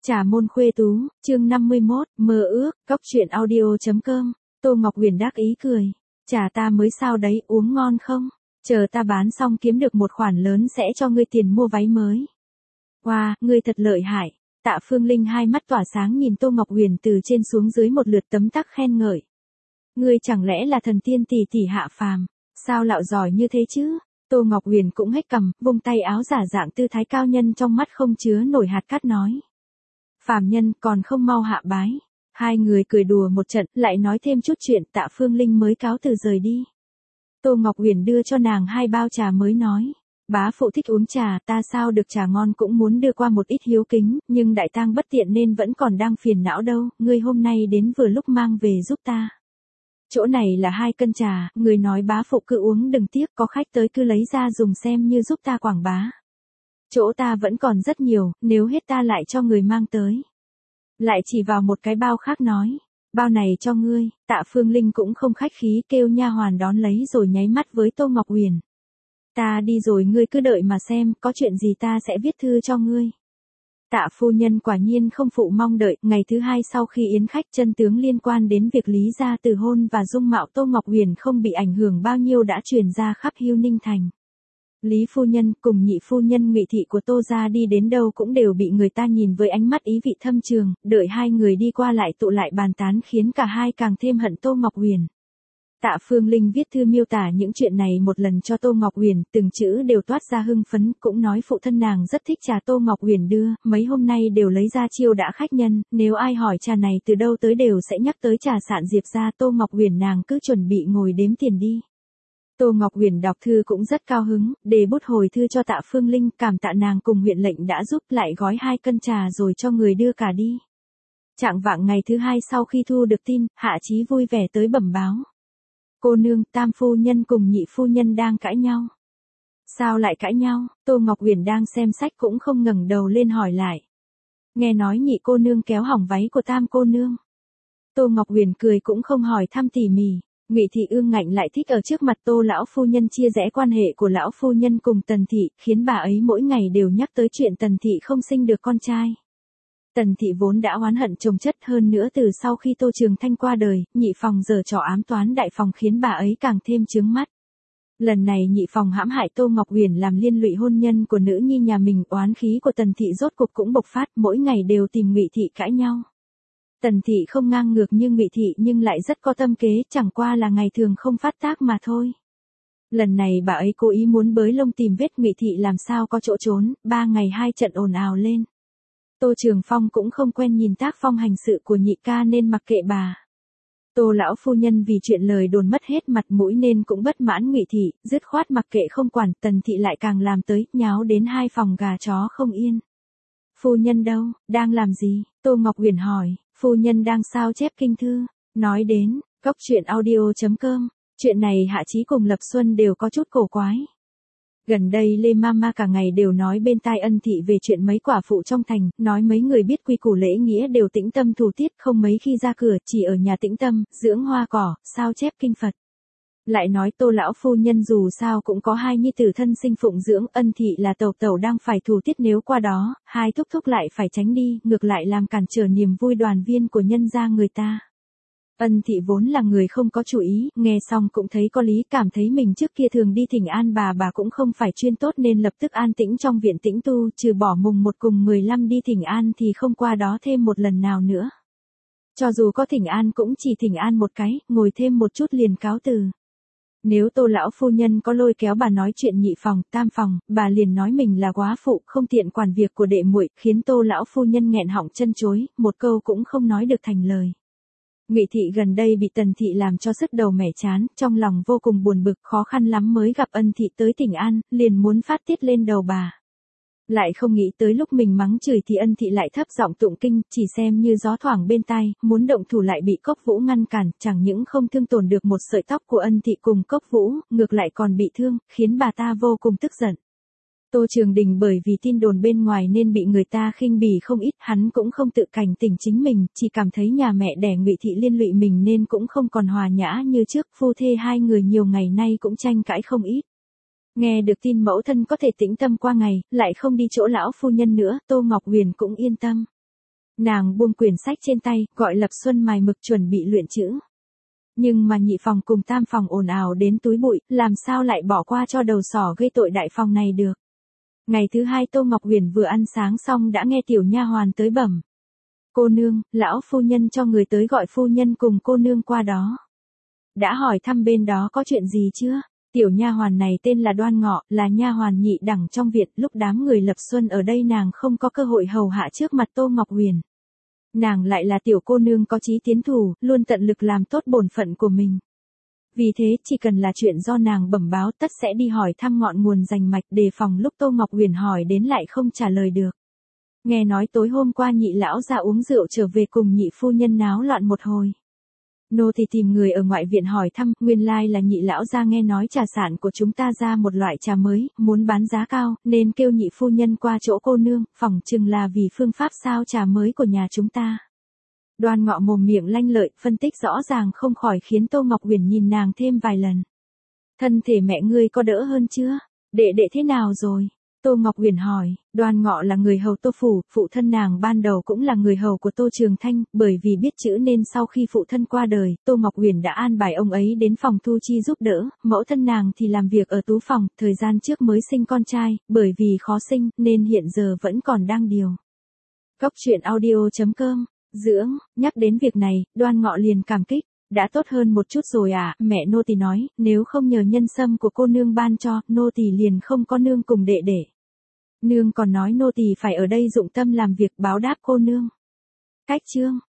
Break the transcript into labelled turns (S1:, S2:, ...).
S1: Trà môn khuê tú, chương 51, mơ ước, cóc truyện audio.com, Tô Ngọc Huyền đắc ý cười. Trà ta mới sao đấy, uống ngon không? Chờ ta bán xong kiếm được một khoản lớn sẽ cho ngươi tiền mua váy mới. Wow, ngươi thật lợi hại. Tạ Phương Linh hai mắt tỏa sáng nhìn Tô Ngọc Huyền từ trên xuống dưới một lượt tấm tắc khen ngợi. Ngươi chẳng lẽ là thần tiên tỷ tỷ hạ phàm, sao lạo giỏi như thế chứ? Tô Ngọc Huyền cũng hết cầm, vung tay áo giả dạng tư thái cao nhân trong mắt không chứa nổi hạt cát nói. Phàm nhân còn không mau hạ bái. Hai người cười đùa một trận, lại nói thêm chút chuyện, Tạ Phương Linh mới cáo từ rời đi. Tô Ngọc Huyền đưa cho nàng 2 bao trà mới nói. Bá phụ thích uống trà, ta sao được trà ngon cũng muốn đưa qua một ít hiếu kính, nhưng đại tang bất tiện nên vẫn còn đang phiền não đâu, ngươi hôm nay đến vừa lúc mang về giúp ta. Chỗ này là 2 cân trà, người nói bá phụ cứ uống đừng tiếc, có khách tới cứ lấy ra dùng xem như giúp ta quảng bá. Chỗ ta vẫn còn rất nhiều, nếu hết ta lại cho người mang tới. Lại chỉ vào một cái bao khác nói, bao này cho ngươi. Tạ Phương Linh cũng không khách khí kêu nha hoàn đón lấy rồi nháy mắt với Tô Ngọc Huyền. Ta đi rồi ngươi cứ đợi mà xem, có chuyện gì ta sẽ viết thư cho ngươi. Tạ phu nhân quả nhiên không phụ mong đợi, ngày thứ 2 sau khi yến khách chân tướng liên quan đến việc Lý gia từ hôn và dung mạo Tô Ngọc Huyền không bị ảnh hưởng bao nhiêu đã truyền ra khắp Hưu Ninh thành. Lý phu nhân cùng nhị phu nhân Ngụy thị của Tô gia đi đến đâu cũng đều bị người ta nhìn với ánh mắt ý vị thâm trường, đợi hai người đi qua lại tụ lại bàn tán khiến cả hai càng thêm hận Tô Ngọc Huyền. Tạ Phương Linh viết thư miêu tả những chuyện này một lần cho Tô Ngọc Huyền, từng chữ đều toát ra hưng phấn, cũng nói phụ thân nàng rất thích trà Tô Ngọc Huyền đưa, mấy hôm nay đều lấy ra chiêu đãi khách nhân, nếu ai hỏi trà này từ đâu tới đều sẽ nhắc tới trà Sạn Diệp gia. Tô Ngọc Huyền nàng cứ chuẩn bị ngồi đếm tiền đi. Tô Ngọc Huyền đọc thư cũng rất cao hứng, đề bút hồi thư cho Tạ Phương Linh, cảm tạ nàng cùng huyện lệnh đã giúp, lại gói 2 cân trà rồi cho người đưa cả đi. Chạng vạng ngày thứ 2 sau khi thu được tin, Hạ Chí vui vẻ tới bẩm báo. Cô nương, tam phu nhân cùng nhị phu nhân đang cãi nhau. Sao lại cãi nhau? Tô Ngọc Huyền đang xem sách cũng không ngẩng đầu lên hỏi lại. Nghe nói nhị cô nương kéo hỏng váy của tam cô nương. Tô Ngọc Huyền cười cũng không hỏi thăm tỉ mỉ. Ngụy thị ương ngạnh lại thích ở trước mặt Tô lão phu nhân chia rẽ quan hệ của lão phu nhân cùng Tần thị, khiến bà ấy mỗi ngày đều nhắc tới chuyện Tần thị không sinh được con trai. Tần thị vốn đã oán hận chồng chất, hơn nữa từ sau khi Tô Trường Thanh qua đời, nhị phòng giở trò ám toán đại phòng khiến bà ấy càng thêm chướng mắt. Lần này nhị phòng hãm hại Tô Ngọc Huyền làm liên lụy hôn nhân của nữ nhi nhà mình, oán khí của Tần thị rốt cục cũng bộc phát, mỗi ngày đều tìm Ngụy thị cãi nhau. Tần thị không ngang ngược như Ngụy thị nhưng lại rất có tâm kế, chẳng qua là ngày thường không phát tác mà thôi. Lần này bà ấy cố ý muốn bới lông tìm vết Ngụy thị làm sao có chỗ trốn, 3 ngày 2 trận ồn ào lên. Tô Trường Phong cũng không quen nhìn tác phong hành sự của nhị ca nên mặc kệ bà. Tô lão phu nhân vì chuyện lời đồn mất hết mặt mũi nên cũng bất mãn Ngụy thị, dứt khoát mặc kệ không quản, Tần thị lại càng làm tới, nháo đến 2 phòng gà chó không yên. Phu nhân đâu, đang làm gì? Tô Ngọc Huyền hỏi. Phu nhân đang sao chép kinh thư. Nói đến, cóc truyện audio.com, chuyện này Hạ Chí cùng Lập Xuân đều có chút cổ quái. Gần đây Lê Mama cả ngày đều nói bên tai Ân thị về chuyện mấy quả phụ trong thành, nói mấy người biết quy củ lễ nghĩa đều tĩnh tâm thủ tiết, không mấy khi ra cửa, chỉ ở nhà tĩnh tâm, dưỡng hoa cỏ, sao chép kinh Phật. Lại nói Tô lão phu nhân dù sao cũng có 2 nhi tử thân sinh phụng dưỡng, Ân thị là tẩu tẩu đang phải thủ tiết, nếu qua đó, 2 thúc thúc lại phải tránh đi, ngược lại làm cản trở niềm vui đoàn viên của nhân gia người ta. Ân thị vốn là người không có chủ ý, nghe xong cũng thấy có lý, cảm thấy mình trước kia thường đi thỉnh an bà cũng không phải chuyên tốt nên lập tức an tĩnh trong viện tĩnh tu, trừ bỏ mùng 1 cùng 15 đi thỉnh an thì không qua đó thêm một lần nào nữa. Cho dù có thỉnh an cũng chỉ thỉnh an một cái, ngồi thêm một chút liền cáo từ. Nếu Tô lão phu nhân có lôi kéo bà nói chuyện nhị phòng, tam phòng, bà liền nói mình là góa phụ, không tiện quản việc của đệ muội, khiến Tô lão phu nhân nghẹn họng chân chối, một câu cũng không nói được thành lời. Ngụy thị gần đây bị Tần thị làm cho sứt đầu mẻ chán, trong lòng vô cùng buồn bực, khó khăn lắm mới gặp Ân thị tới thỉnh an, liền muốn phát tiết lên đầu bà. Lại không nghĩ tới lúc mình mắng chửi thì Ân thị lại thấp giọng tụng kinh, chỉ xem như gió thoảng bên tai, muốn động thủ lại bị Cốc Vũ ngăn cản, chẳng những không thương tổn được một sợi tóc của Ân thị cùng Cốc Vũ, ngược lại còn bị thương, khiến bà ta vô cùng tức giận. Tô Trường Đình bởi vì tin đồn bên ngoài nên bị người ta khinh bỉ không ít, hắn cũng không tự cảnh tỉnh chính mình, chỉ cảm thấy nhà mẹ đẻ Ngụy thị liên lụy mình nên cũng không còn hòa nhã như trước, phu thê 2 người nhiều ngày nay cũng tranh cãi không ít. Nghe được tin mẫu thân có thể tĩnh tâm qua ngày, lại không đi chỗ lão phu nhân nữa, Tô Ngọc Huyền cũng yên tâm. Nàng buông quyển sách trên tay, gọi Lập Xuân mài mực chuẩn bị luyện chữ. Nhưng mà nhị phòng cùng tam phòng ồn ào đến túi bụi, làm sao lại bỏ qua cho đầu sỏ gây tội đại phòng này được. Ngày thứ hai Tô Ngọc Huyền vừa ăn sáng xong đã nghe tiểu nha hoàn tới bẩm. Cô nương, lão phu nhân cho người tới gọi phu nhân cùng cô nương qua đó. Đã hỏi thăm bên đó có chuyện gì chưa? Tiểu nha hoàn này tên là Đoan Ngọ, là nha hoàn nhị đẳng trong viện, lúc đám người Lập Xuân ở đây nàng không có cơ hội hầu hạ trước mặt Tô Ngọc Huyền. Nàng lại là tiểu cô nương có chí tiến thủ, luôn tận lực làm tốt bổn phận của mình. Vì thế, chỉ cần là chuyện do nàng bẩm báo tất sẽ đi hỏi thăm ngọn nguồn rành mạch, đề phòng lúc Tô Ngọc Huyền hỏi đến lại không trả lời được. Nghe nói tối hôm qua nhị lão ra uống rượu trở về cùng nhị phu nhân náo loạn một hồi. Nô thì tìm người ở ngoại viện hỏi thăm, nguyên lai là nhị lão ra nghe nói trà sản của chúng ta ra một loại trà mới, muốn bán giá cao, nên kêu nhị phu nhân qua chỗ cô nương, phỏng chừng là vì phương pháp sao trà mới của nhà chúng ta. Đoan Ngọ mồm miệng lanh lợi, phân tích rõ ràng không khỏi khiến Tô Ngọc Huyền nhìn nàng thêm vài lần. Thân thể mẹ ngươi có đỡ hơn chưa? Đệ đệ thế nào rồi? Tô Ngọc Huyền hỏi. Đoan Ngọ là người hầu Tô phủ, phụ thân nàng ban đầu cũng là người hầu của Tô Trường Thanh, bởi vì biết chữ nên sau khi phụ thân qua đời, Tô Ngọc Huyền đã an bài ông ấy đến phòng thu chi giúp đỡ, mẫu thân nàng thì làm việc ở tú phòng, thời gian trước mới sinh con trai, bởi vì khó sinh nên hiện giờ vẫn còn đang điều. Cốc truyện audio.com. Dưỡng, nhắc đến việc này, Đoan Ngọ liền cảm kích. Đã tốt hơn một chút rồi à, mẹ nô tỳ nói, nếu không nhờ nhân sâm của cô nương ban cho, nô tỳ liền không có nương cùng đệ đệ. Nương còn nói nô tỳ phải ở đây dụng tâm làm việc báo đáp cô nương. Cách chương